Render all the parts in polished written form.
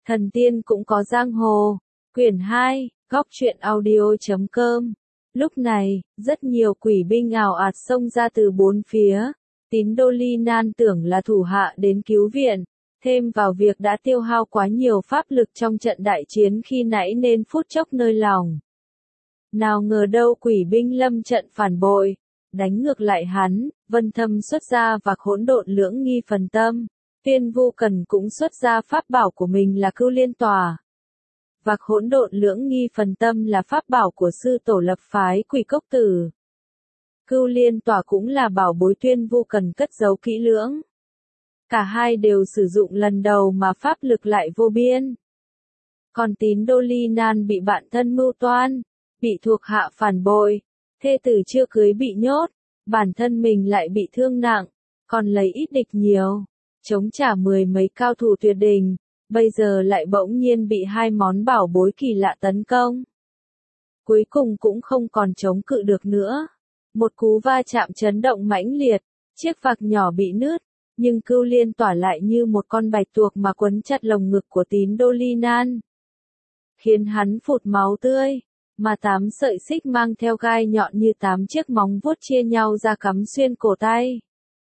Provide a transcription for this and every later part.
Thần tiên cũng có giang hồ. Quyển 2, góc truyện audio.com. Lúc này, rất nhiều quỷ binh ào ạt xông ra từ bốn phía. Tín Đô Ly Nan tưởng là thủ hạ đến cứu viện, thêm vào việc đã tiêu hao quá nhiều pháp lực trong trận đại chiến khi nãy nên phút chốc nơi lòng. Nào ngờ đâu quỷ binh lâm trận phản bội, đánh ngược lại hắn, Vân Thâm xuất ra vạc hỗn độn lưỡng nghi phần tâm. Tuyên Vô Cần cũng xuất ra pháp bảo của mình là Cưu Liên Tòa. Vạc hỗn độn lưỡng nghi phần tâm là pháp bảo của sư tổ lập phái Quỷ Cốc Tử. Cưu Liên Tòa cũng là bảo bối Tuyên Vô Cần cất giấu kỹ lưỡng. Cả hai đều sử dụng lần đầu mà pháp lực lại vô biên. Còn Tín Đô Ly Nan bị bạn thân mưu toan, bị thuộc hạ phản bội, thê tử chưa cưới bị nhốt, bản thân mình lại bị thương nặng, còn lấy ít địch nhiều, chống trả mười mấy cao thủ tuyệt đỉnh, bây giờ lại bỗng nhiên bị hai món bảo bối kỳ lạ tấn công. Cuối cùng cũng không còn chống cự được nữa. Một cú va chạm chấn động mãnh liệt, chiếc vạc nhỏ bị nứt, nhưng Cưu Liên Tỏa lại như một con bạch tuộc mà quấn chặt lồng ngực của Tín Đô Ly Nan, khiến hắn phụt máu tươi, mà 8 sợi xích mang theo gai nhọn như 8 chiếc móng vuốt chia nhau ra cắm xuyên cổ tay,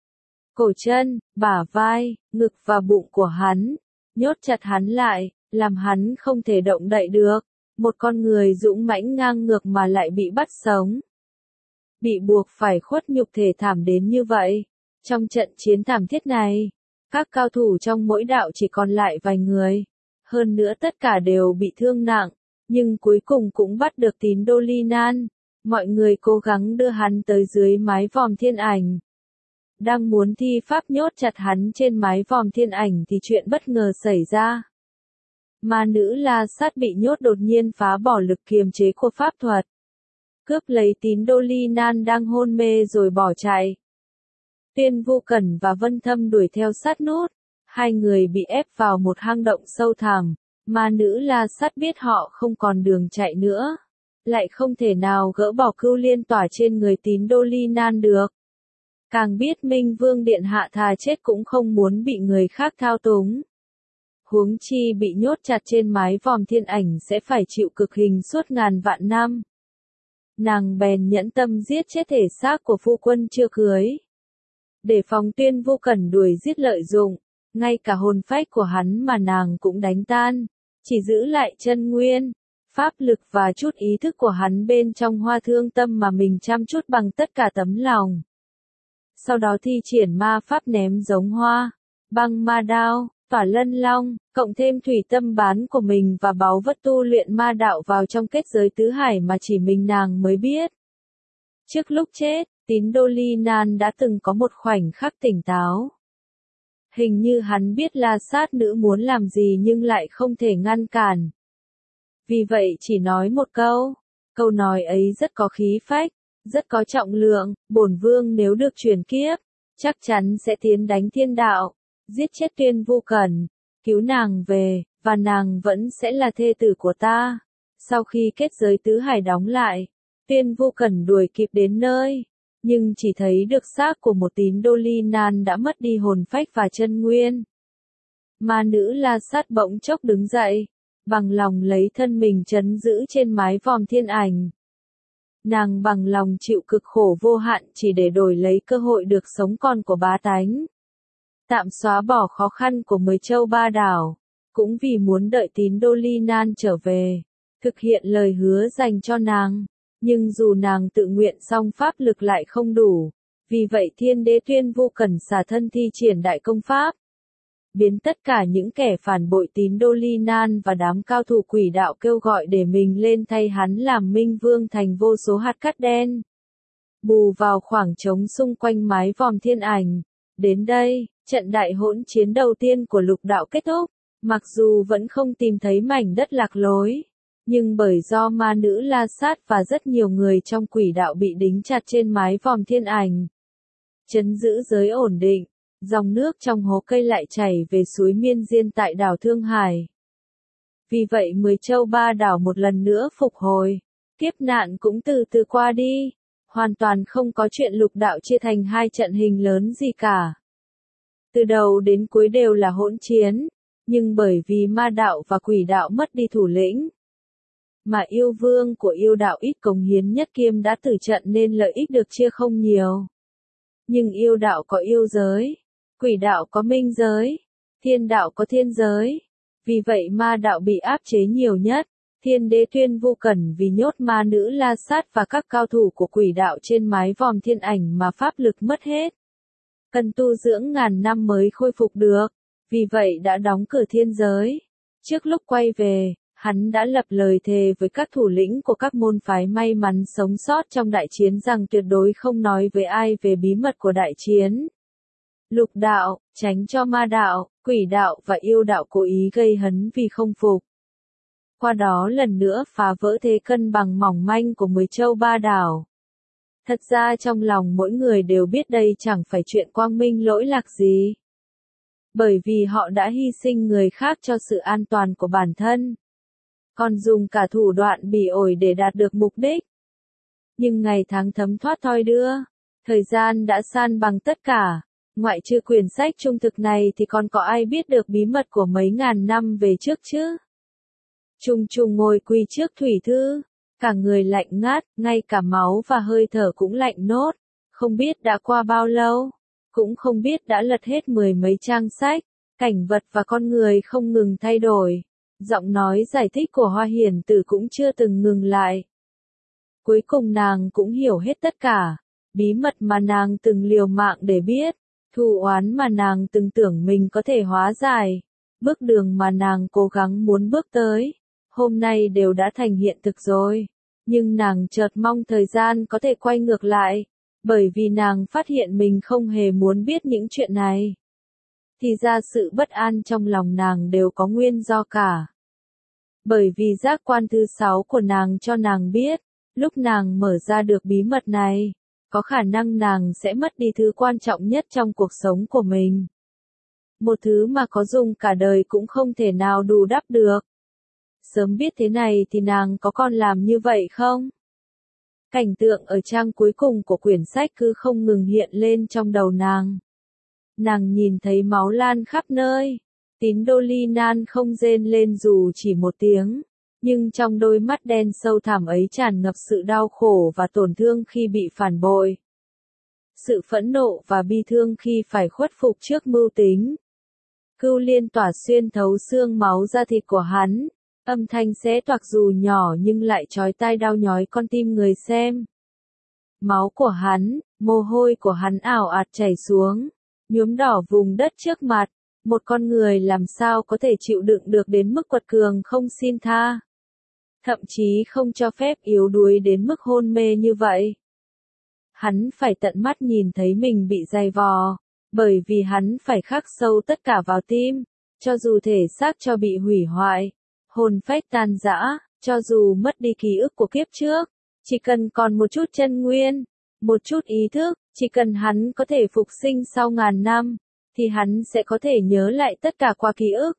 cổ chân, bả vai, ngực và bụng của hắn, nhốt chặt hắn lại, làm hắn không thể động đậy được. Một con người dũng mãnh ngang ngược mà lại bị bắt sống, bị buộc phải khuất nhục thể thảm đến như vậy. Trong trận chiến thảm thiết này, các cao thủ trong mỗi đạo chỉ còn lại vài người, hơn nữa tất cả đều bị thương nặng, nhưng cuối cùng cũng bắt được Tín Đô Ly Nan. Mọi người cố gắng đưa hắn tới dưới mái vòm thiên ảnh. Đang muốn thi pháp nhốt chặt hắn trên mái vòm thiên ảnh thì chuyện bất ngờ xảy ra. Ma nữ La Sát bị nhốt đột nhiên phá bỏ lực kiềm chế của pháp thuật, cướp lấy Tín Đô Ly Nan đang hôn mê rồi bỏ chạy. Tuyên Vô Cần và Vân Thâm đuổi theo sát nút, hai người bị ép vào một hang động sâu thẳm. Ma nữ La Sát biết họ không còn đường chạy nữa, lại không thể nào gỡ bỏ Cưu Liên Tỏa trên người Tín Đô Ly Nan được. Càng biết Minh Vương Điện Hạ thà chết cũng không muốn bị người khác thao túng. Huống chi bị nhốt chặt trên mái vòm thiên ảnh sẽ phải chịu cực hình suốt ngàn vạn năm. Nàng bèn nhẫn tâm giết chết thể xác của phu quân chưa cưới, để phòng Tuyên Vô Cần đuổi giết lợi dụng, ngay cả hồn phách của hắn mà nàng cũng đánh tan, chỉ giữ lại chân nguyên, pháp lực và chút ý thức của hắn bên trong Hoa Thương Tâm mà mình chăm chút bằng tất cả tấm lòng. Sau đó thi triển ma pháp ném giống hoa, băng ma đao, tỏa lân long, cộng thêm thủy tâm bán của mình và báu vật tu luyện ma đạo vào trong kết giới tứ hải mà chỉ mình nàng mới biết. Trước lúc chết, Tín Đô Ly Nan đã từng có một khoảnh khắc tỉnh táo. Hình như hắn biết La Sát nữ muốn làm gì nhưng lại không thể ngăn cản. Vì vậy chỉ nói một câu nói ấy rất có khí phách, rất có trọng lượng. Bổn vương nếu được chuyển kiếp, chắc chắn sẽ tiến đánh thiên đạo, giết chết Tuyên Vô Cần, cứu nàng về, và nàng vẫn sẽ là thê tử của ta. Sau khi kết giới tứ hải đóng lại, Tuyên Vô Cần đuổi kịp đến nơi, nhưng chỉ thấy được xác của một Tín Đô Ly Nan đã mất đi hồn phách và chân nguyên. Ma nữ La Sát bỗng chốc đứng dậy, bằng lòng lấy thân mình trấn giữ trên mái vòm thiên ảnh. Nàng bằng lòng chịu cực khổ vô hạn chỉ để đổi lấy cơ hội được sống còn của bá tánh. Tạm xóa bỏ khó khăn của 10 châu ba đảo, cũng vì muốn đợi Tín Đô Ly Nan trở về, thực hiện lời hứa dành cho nàng. Nhưng dù nàng tự nguyện song pháp lực lại không đủ, vì vậy Thiên Đế Tuyên Vô Cần xả thân thi triển đại công pháp, biến tất cả những kẻ phản bội Tín Đô Ly Nan và đám cao thủ quỷ đạo kêu gọi để mình lên thay hắn làm Minh Vương thành vô số hạt cát đen, bù vào khoảng trống xung quanh mái vòm thiên ảnh. Đến đây, trận đại hỗn chiến đầu tiên của lục đạo kết thúc, mặc dù vẫn không tìm thấy mảnh đất lạc lối. Nhưng bởi do ma nữ La Sát và rất nhiều người trong quỷ đạo bị đính chặt trên mái vòm thiên ảnh, trấn giữ giới ổn định, dòng nước trong hố cây lại chảy về suối Miên Diên tại đảo Thương Hải. Vì vậy 10 châu ba đảo một lần nữa phục hồi, kiếp nạn cũng từ từ qua đi, hoàn toàn không có chuyện lục đạo chia thành hai trận hình lớn gì cả. Từ đầu đến cuối đều là hỗn chiến, Nhưng bởi vì ma đạo và quỷ đạo mất đi thủ lĩnh, mà yêu vương của yêu đạo ít cống hiến nhất kiêm đã tử trận nên lợi ích được chia không nhiều. Nhưng yêu đạo có yêu giới, quỷ đạo có minh giới, thiên đạo có thiên giới. Vì vậy ma đạo bị áp chế nhiều nhất. Thiên đế Tuyên Vu Cẩn vì nhốt ma nữ La Sát và các cao thủ của quỷ đạo trên mái vòm thiên ảnh mà pháp lực mất hết. Cần tu dưỡng ngàn năm mới khôi phục được. Vì vậy đã đóng cửa thiên giới. Trước lúc quay về, hắn đã lập lời thề với các thủ lĩnh của các môn phái may mắn sống sót trong đại chiến rằng tuyệt đối không nói với ai về bí mật của đại chiến. Lục đạo, tránh cho ma đạo, quỷ đạo và yêu đạo cố ý gây hấn vì không phục. Qua đó lần nữa phá vỡ thế cân bằng mỏng manh của 10 châu ba đảo. Thật ra trong lòng mỗi người đều biết đây chẳng phải chuyện quang minh lỗi lạc gì. Bởi vì họ đã hy sinh người khác cho sự an toàn của bản thân. Còn dùng cả thủ đoạn bỉ ổi để đạt được mục đích. Nhưng ngày tháng thấm thoát thoi đưa. Thời gian đã san bằng tất cả. Ngoại trừ quyển sách trung thực này thì còn có ai biết được bí mật của mấy ngàn năm về trước chứ? Trung Trung ngồi quỳ trước thủy thư, cả người lạnh ngắt, ngay cả máu và hơi thở cũng lạnh nốt, không biết đã qua bao lâu, cũng không biết đã lật hết 10 mấy trang sách, cảnh vật và con người không ngừng thay đổi, giọng nói giải thích của Hoa Hiển Tử cũng chưa từng ngừng lại. Cuối cùng nàng cũng hiểu hết tất cả, bí mật mà nàng từng liều mạng để biết, thù oán mà nàng từng tưởng mình có thể hóa giải, bước đường mà nàng cố gắng muốn bước tới. Hôm nay đều đã thành hiện thực rồi, nhưng nàng chợt mong thời gian có thể quay ngược lại, bởi vì nàng phát hiện mình không hề muốn biết những chuyện này. Thì ra sự bất an trong lòng nàng đều có nguyên do cả. Bởi vì giác quan thứ 6 của nàng cho nàng biết, lúc nàng mở ra được bí mật này, có khả năng nàng sẽ mất đi thứ quan trọng nhất trong cuộc sống của mình. Một thứ mà có dùng cả đời cũng không thể nào bù đắp được. Sớm biết thế này thì nàng có còn làm như vậy không? Cảnh tượng ở trang cuối cùng của quyển sách cứ không ngừng hiện lên trong đầu nàng. Nàng nhìn thấy máu lan khắp nơi. Tín Đô Ly Nan không rên lên dù chỉ một tiếng. Nhưng trong đôi mắt đen sâu thẳm ấy tràn ngập sự đau khổ và tổn thương khi bị phản bội. Sự phẫn nộ và bi thương khi phải khuất phục trước mưu tính. Cưu liên tỏa xuyên thấu xương máu da thịt của hắn. Âm thanh xé toạc dù nhỏ nhưng lại chói tai đau nhói con tim người xem. Máu của hắn, mồ hôi của hắn ảo ạt chảy xuống, nhuốm đỏ vùng đất trước mặt. Một con người làm sao có thể chịu đựng được đến mức quật cường không xin tha. Thậm chí không cho phép yếu đuối đến mức hôn mê như vậy. Hắn phải tận mắt nhìn thấy mình bị dày vò, bởi vì hắn phải khắc sâu tất cả vào tim, cho dù thể xác cho bị hủy hoại. Hồn phách tan rã, cho dù mất đi ký ức của kiếp trước, chỉ cần còn một chút chân nguyên, một chút ý thức, chỉ cần hắn có thể phục sinh sau ngàn năm, thì hắn sẽ có thể nhớ lại tất cả qua ký ức.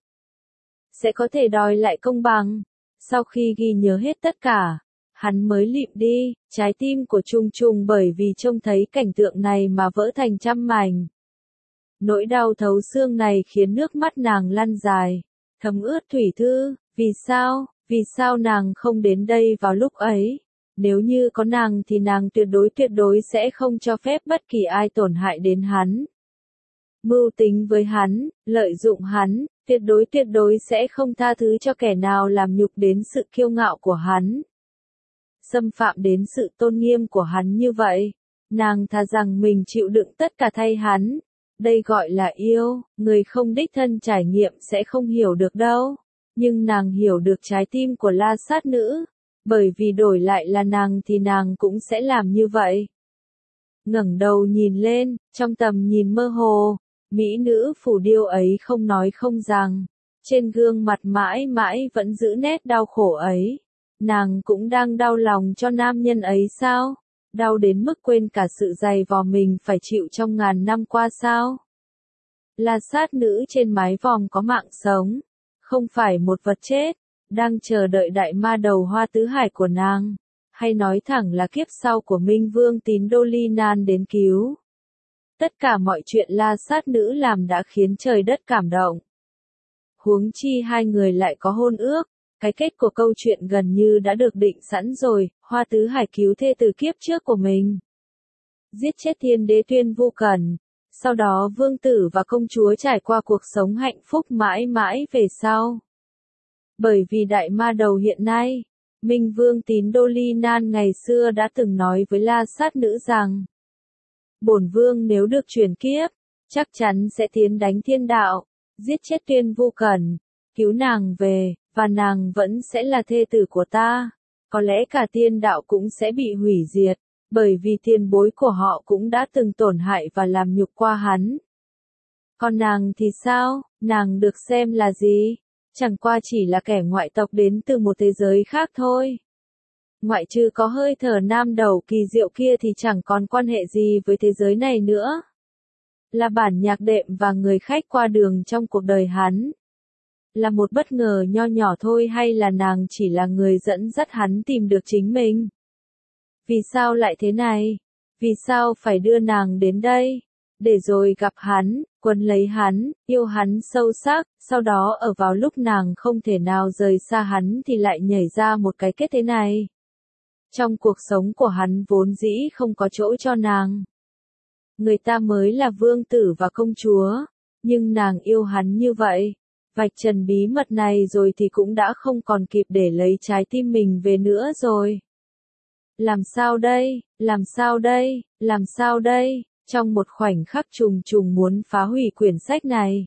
Sẽ có thể đòi lại công bằng. Sau khi ghi nhớ hết tất cả, hắn mới lịm đi, trái tim của Trung Trung bởi vì trông thấy cảnh tượng này mà vỡ thành trăm mảnh. Nỗi đau thấu xương này khiến nước mắt nàng lăn dài, thấm ướt thủy thư. Vì sao nàng không đến đây vào lúc ấy? Nếu như có nàng thì nàng tuyệt đối sẽ không cho phép bất kỳ ai tổn hại đến hắn. Mưu tính với hắn, lợi dụng hắn, tuyệt đối sẽ không tha thứ cho kẻ nào làm nhục đến sự kiêu ngạo của hắn. Xâm phạm đến sự tôn nghiêm của hắn như vậy, nàng thà rằng mình chịu đựng tất cả thay hắn. Đây gọi là yêu, người không đích thân trải nghiệm sẽ không hiểu được đâu. Nhưng nàng hiểu được trái tim của La Sát nữ, bởi vì đổi lại là nàng thì nàng cũng sẽ làm như vậy. Ngẩng đầu nhìn lên, trong tầm nhìn mơ hồ, mỹ nữ phù điêu ấy không nói không rằng, trên gương mặt mãi mãi vẫn giữ nét đau khổ ấy. Nàng cũng đang đau lòng cho nam nhân ấy sao? Đau đến mức quên cả sự dày vò mình phải chịu trong ngàn năm qua sao? La Sát nữ trên mái vòm có mạng sống. Không phải một vật chết, đang chờ đợi đại ma đầu hoa tứ hải của nàng, hay nói thẳng là kiếp sau của Minh Vương Tín Đô Ly Nan đến cứu. Tất cả mọi chuyện La Sát nữ làm đã khiến trời đất cảm động. huống chi hai người lại có hôn ước. Cái kết của câu chuyện gần như đã được định sẵn rồi, Hoa Tứ Hải cứu thê từ kiếp trước của mình. Giết chết thiên đế Tuyên Vu Cẩn. Sau đó vương tử và công chúa trải qua cuộc sống hạnh phúc mãi mãi về sau. Bởi vì đại ma đầu hiện nay, Minh Vương Tín Đô Ly Nan ngày xưa đã từng nói với La Sát Nữ rằng, bổn vương nếu được chuyển kiếp, chắc chắn sẽ tiến đánh thiên đạo, giết chết Tuyên Vu Cẩn, cứu nàng về, và nàng vẫn sẽ là thê tử của ta. Có lẽ cả thiên đạo cũng sẽ bị hủy diệt, bởi vì tiền bối của họ cũng đã từng tổn hại và làm nhục qua hắn. Còn nàng thì sao, nàng được xem là gì? Chẳng qua chỉ là kẻ ngoại tộc đến từ một thế giới khác thôi. Ngoại trừ có hơi thở nam đầu kỳ diệu kia thì chẳng còn quan hệ gì với thế giới này nữa. Là bản nhạc đệm và người khách qua đường trong cuộc đời hắn. Là một bất ngờ nho nhỏ thôi hay là nàng chỉ là người dẫn dắt hắn tìm được chính mình? Vì sao lại thế này? Vì sao phải đưa nàng đến đây? Để rồi gặp hắn, quấn lấy hắn, yêu hắn sâu sắc, sau đó ở vào lúc nàng không thể nào rời xa hắn thì lại nhảy ra một cái kết thế này. Trong cuộc sống của hắn vốn dĩ không có chỗ cho nàng. Người ta mới là vương tử và công chúa, nhưng nàng yêu hắn như vậy. Vạch trần bí mật này rồi thì cũng đã không còn kịp để lấy trái tim mình về nữa rồi. Làm sao đây, làm sao đây, làm sao đây, trong một khoảnh khắc trùng trùng muốn phá hủy quyển sách này.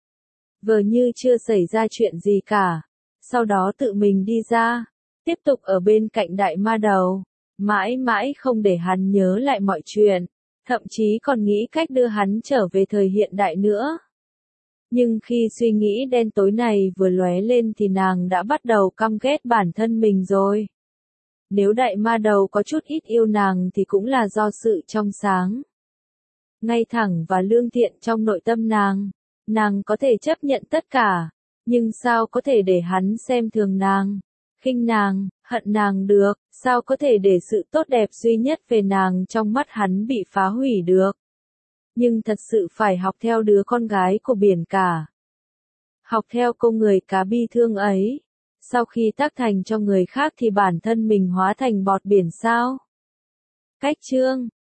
Vờ như chưa xảy ra chuyện gì cả, sau đó tự mình đi ra, tiếp tục ở bên cạnh đại ma đầu, mãi mãi không để hắn nhớ lại mọi chuyện, thậm chí còn nghĩ cách đưa hắn trở về thời hiện đại nữa. Nhưng khi suy nghĩ đen tối này vừa lóe lên thì nàng đã bắt đầu căm ghét bản thân mình rồi. Nếu đại ma đầu có chút ít yêu nàng thì cũng là do sự trong sáng, ngay thẳng và lương thiện trong nội tâm nàng có thể chấp nhận tất cả, nhưng sao có thể để hắn xem thường nàng, khinh nàng, hận nàng được, sao có thể để sự tốt đẹp duy nhất về nàng trong mắt hắn bị phá hủy được. Nhưng thật sự phải học theo đứa con gái của biển cả. Học theo cô người cá bi thương ấy. Sau khi tác thành cho người khác thì bản thân mình hóa thành bọt biển sao? Cách chương